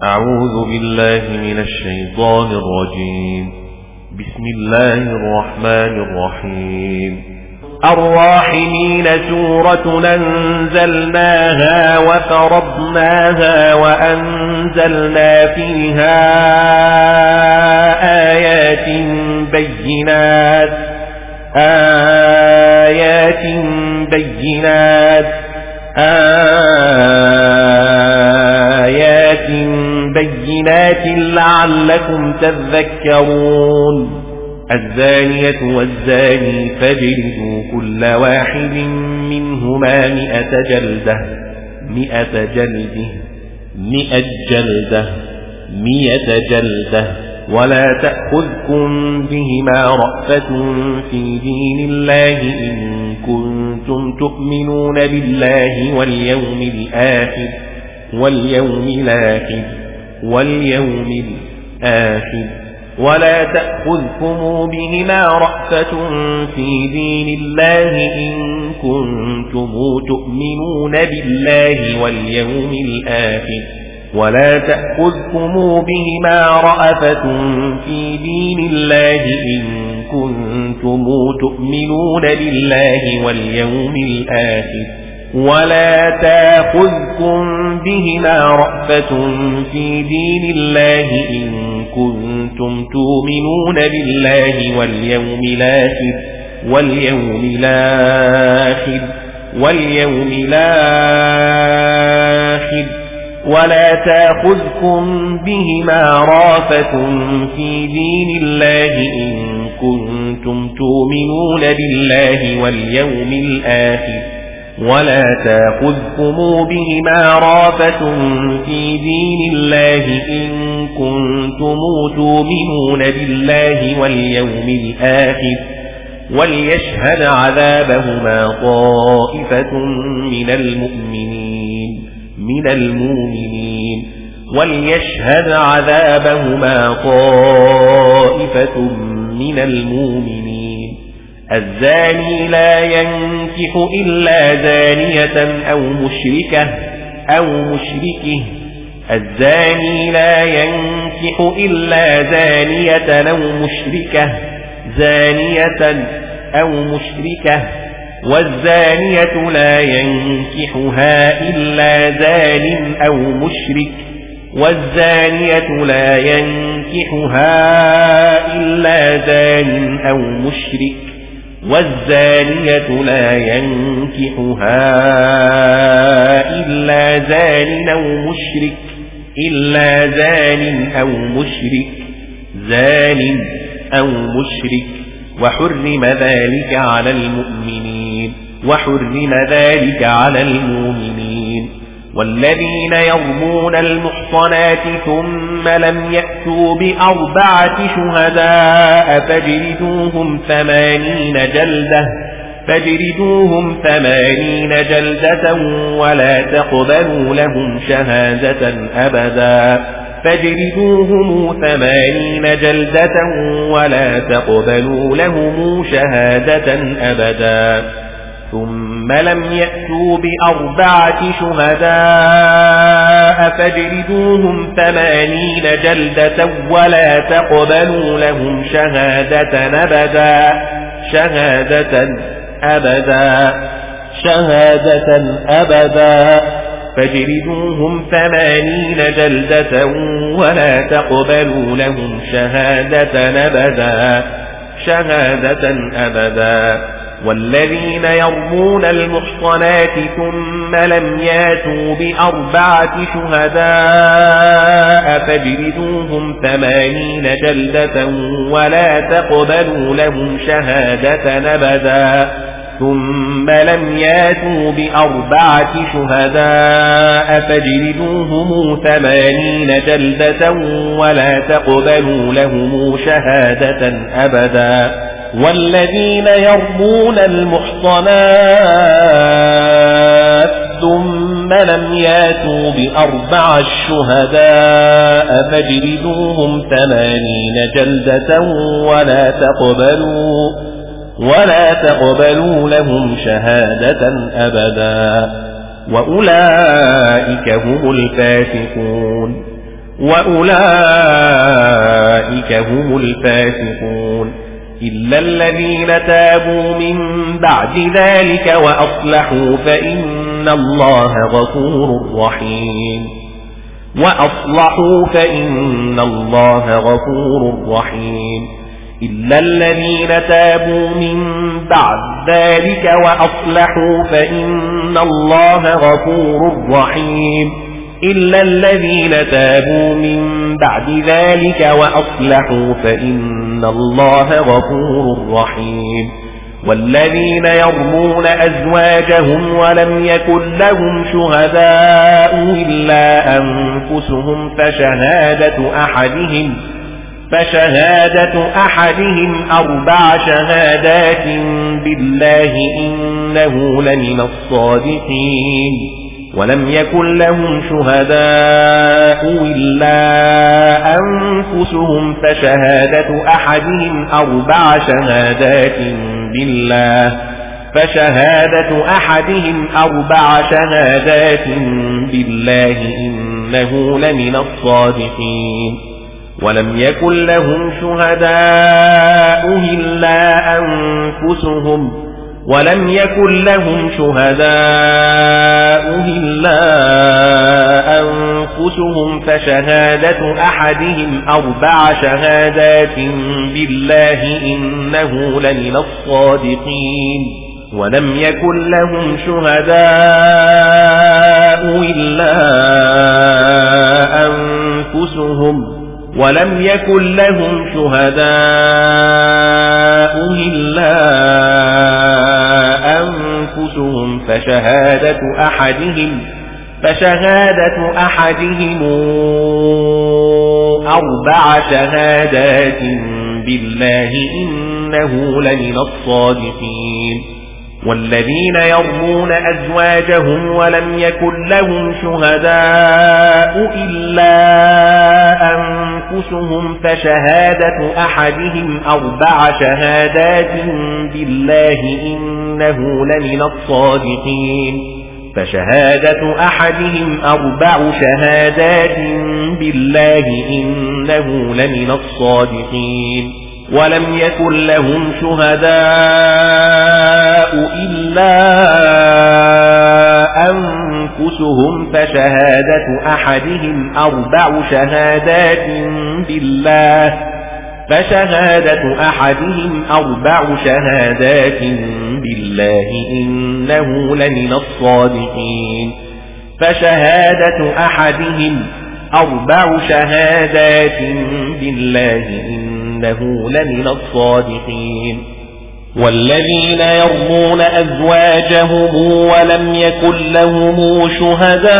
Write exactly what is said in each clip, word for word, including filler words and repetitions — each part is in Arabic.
أعوذ بالله من الشيطان الرجيم. بسم الله الرحمن الرحيم. الراحمين سورة أنزلناها وفرضناها وأنزلنا فيها آيات بينات آيات بينات آيات بينات لعلكم تذكرون. الزانية والزاني فاجلدوا كل واحد منهما مئة جلدة مئة جلدة مئة جلدة مئة جلدة ولا تأخذكم بهما رأفة في دين الله إن كنتم تؤمنون بالله واليوم الآخر واليوم الآخر واليوم الآخر ولا تأخذكم بهما رأفة في دين الله إن كنتم تؤمنون بالله واليوم الآخر ولا تأخذكم بهما رأفة في دين الله إن كنتم تؤمنون بالله واليوم الآخر ولا تأخذكم بهما رأفة في دين الله إن كنتم تؤمنون بالله واليوم الآخر واليوم الآخر واليوم الآخر ولا تأخذكم بهما رأفة في دين الله إن كنتم تؤمنون بالله واليوم الآخر ولا تأخذكم بهما رأفة في دين الله إن كنتم تؤمنون بالله واليوم الآخر وليشهد عذابهما طائفة من المؤمنين من المؤمنين وليشهد عذابهما طائفة من المؤمنين. الزاني لا ينكح إلا زانية أو مشركة أو مشركه الزاني لا ينكح إلا زانية أو مشركة زانية أو مشركة والزانية لا ينكحها إلا زان أو مشرك والزانية لا ينكحها إلا زان أو مشرك والزانية لا ينكحها إلا زان أو مشرك إلا زان أو مشرك زان أو مشرك وحرم ذلك على المؤمنين وحرم ذلك على المؤمنين. والذين يرمون المحصنات ثم لم يأتوا بأربعة شهداء فاجلدوهم ثمانين جلدة فاجلدوهم ثمانين جلدة ولا تقبلوا لهم شهادة أبدا فاجلدوهم ثمانين جلدة ولا تقبلوا لهم شهادة أبدا ثم لم يأتوا بأربعة شهداء فاجلدوهم ثمانين جلدة ولا تقبلوا لهم شهادة أبدا شهادة أبدا شهادة أبدا فاجلدوهم ثمانين جلدة ولا تقبلوا لهم شهادة أبدا شهادة أبدا. والذين يرمون المحصنات ثم لم ياتوا بأربعة شهداء فاجلدوهم ثمانين جلدة ولا تقبلوا لهم شهادة أبدا ثم لم ياتوا بأربعة شهداء فاجلدوهم ثمانين جلدة ولا تقبلوا لهم شهادة أبدا. والذين يرمون المحصنات ثم لم ياتوا بأربعة شهداء فاجلدوهم ثمانين جلدة ولا تقبلوا ولا تقبلوا لهم شهادة أبدا وأولئك هم الفاسقون. وأولئك هم الفاسقون إلا الذين تابوا من بعد ذلك وأصلحوا فإن الله غفور رحيم وأصلحوا فإن الله غفور رحيم إلا الذين تابوا من بعد ذلك وأصلحوا فإن الله غفور رحيم إلا الذين تابوا من بعد ذلك وأصلحوا فإن الله غفور رحيم والذين يرمون أزواجهم ولم يكن لهم شهداء إلا أنفسهم فشهادة أحدهم فشهادة أحدهم أربع شهادات بالله إنه لمن الصادقين ولم يكن لهم شهداء إلا أنفسهم فشهادة أحدهم أربع شهادات بالله فشهادة أحدهم أربع شهادات بالله إنه لمن الصادقين ولم يكن لهم شهداء إلا أنفسهم ولم يكن لهم شهداء إلا أنفسهم فشهادة أحدهم أربع شهادات بالله إنه لمن الصادقين ولم يكن لهم شهداء إلا أنفسهم ولم يكن لهم شهداء إلا أنفسهم فشهادة أحدهم فشهادة أحدهم أربع شهادات بالله إنه لمن الصادقين والذين يرمون أزواجهم ولم يكن لهم شهداء إلا أنفسهم فشهادة أحدهم أربع شهادات بالله إنه لمن الصادقين فشهادة أحدهم أربع شهادات بالله إنه لمن الصادقين ولم يكن لهم شهداء إلا أنفسهم فشهادة أحدهم أربع شهادات بالله فشهادة أحدهم أربع شهادات بالله إنه لمن الصادقين فشهادة أحدهم أربع شهادات بالله إنه لمن الصادقين والذين يرمون أزواجهم ولم يكن لهم شهداء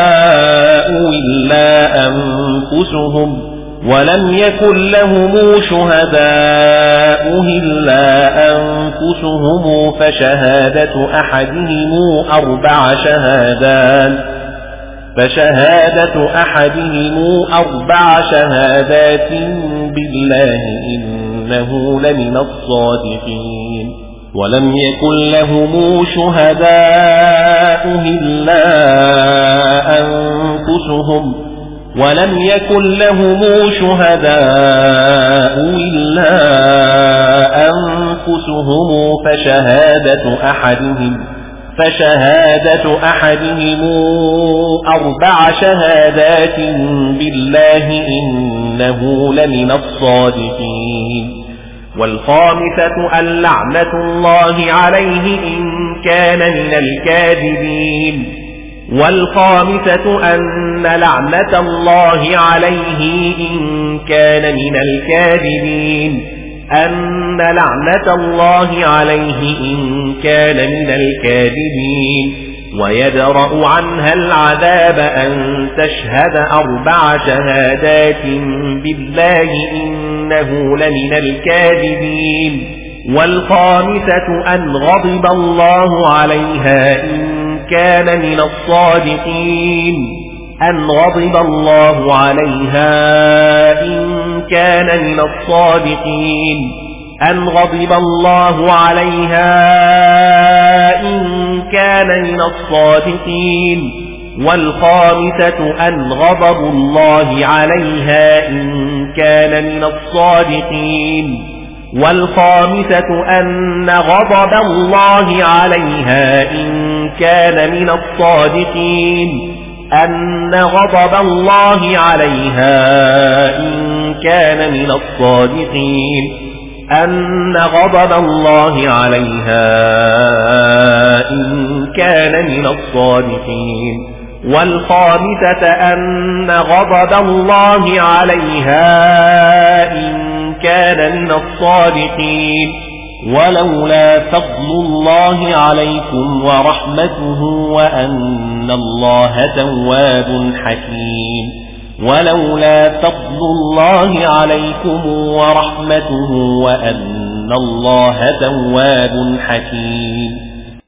إلا أنفسهم ولم يكن لهم شهداء إلا أنفسهم فشهادة أحدهم أربع شهادات فشهادة أحدهم أربع شهادات بالله إنه لمن الصادقين ولم يكن لهم شهداء إلا أنفسهم ولم يكن لهم شهداء إلا أنفسهم فشهادة أحدهم فشهادة أحدهم أربع شهادات بالله إنه لمن الصادقين والخامسة أن لعنة الله عليه إن كان من الكاذبين والخامسة أن لعنة الله عليه إن كان من الكاذبين أن لعنة الله عليه إن كان من الكاذبين ويدرأ عنها العذاب أن تشهد أربع شهادات بالله إنه لمن الكاذبين والخامسة أن غضب الله عليها إن كان من الصادقين أن غضب الله عليها إن كان من الصادقين أن غضب الله عليها إن كان من الصادقين والخامسة أن غضب الله عليها إن كان من الصادقين والخامسة أن غضب الله عليها إن كان من الصادقين أن غضب الله عليها إن كان من الصادقين أن غضب الله عليها إن كان من الصادقين والخامسة أن غضب الله عليها إن كان من الصادقين ولولا فضل الله عليكم ورحمته وأن الله تواب حكيم ولولا فضل الله عليكم ورحمته وأن الله تواب حكيم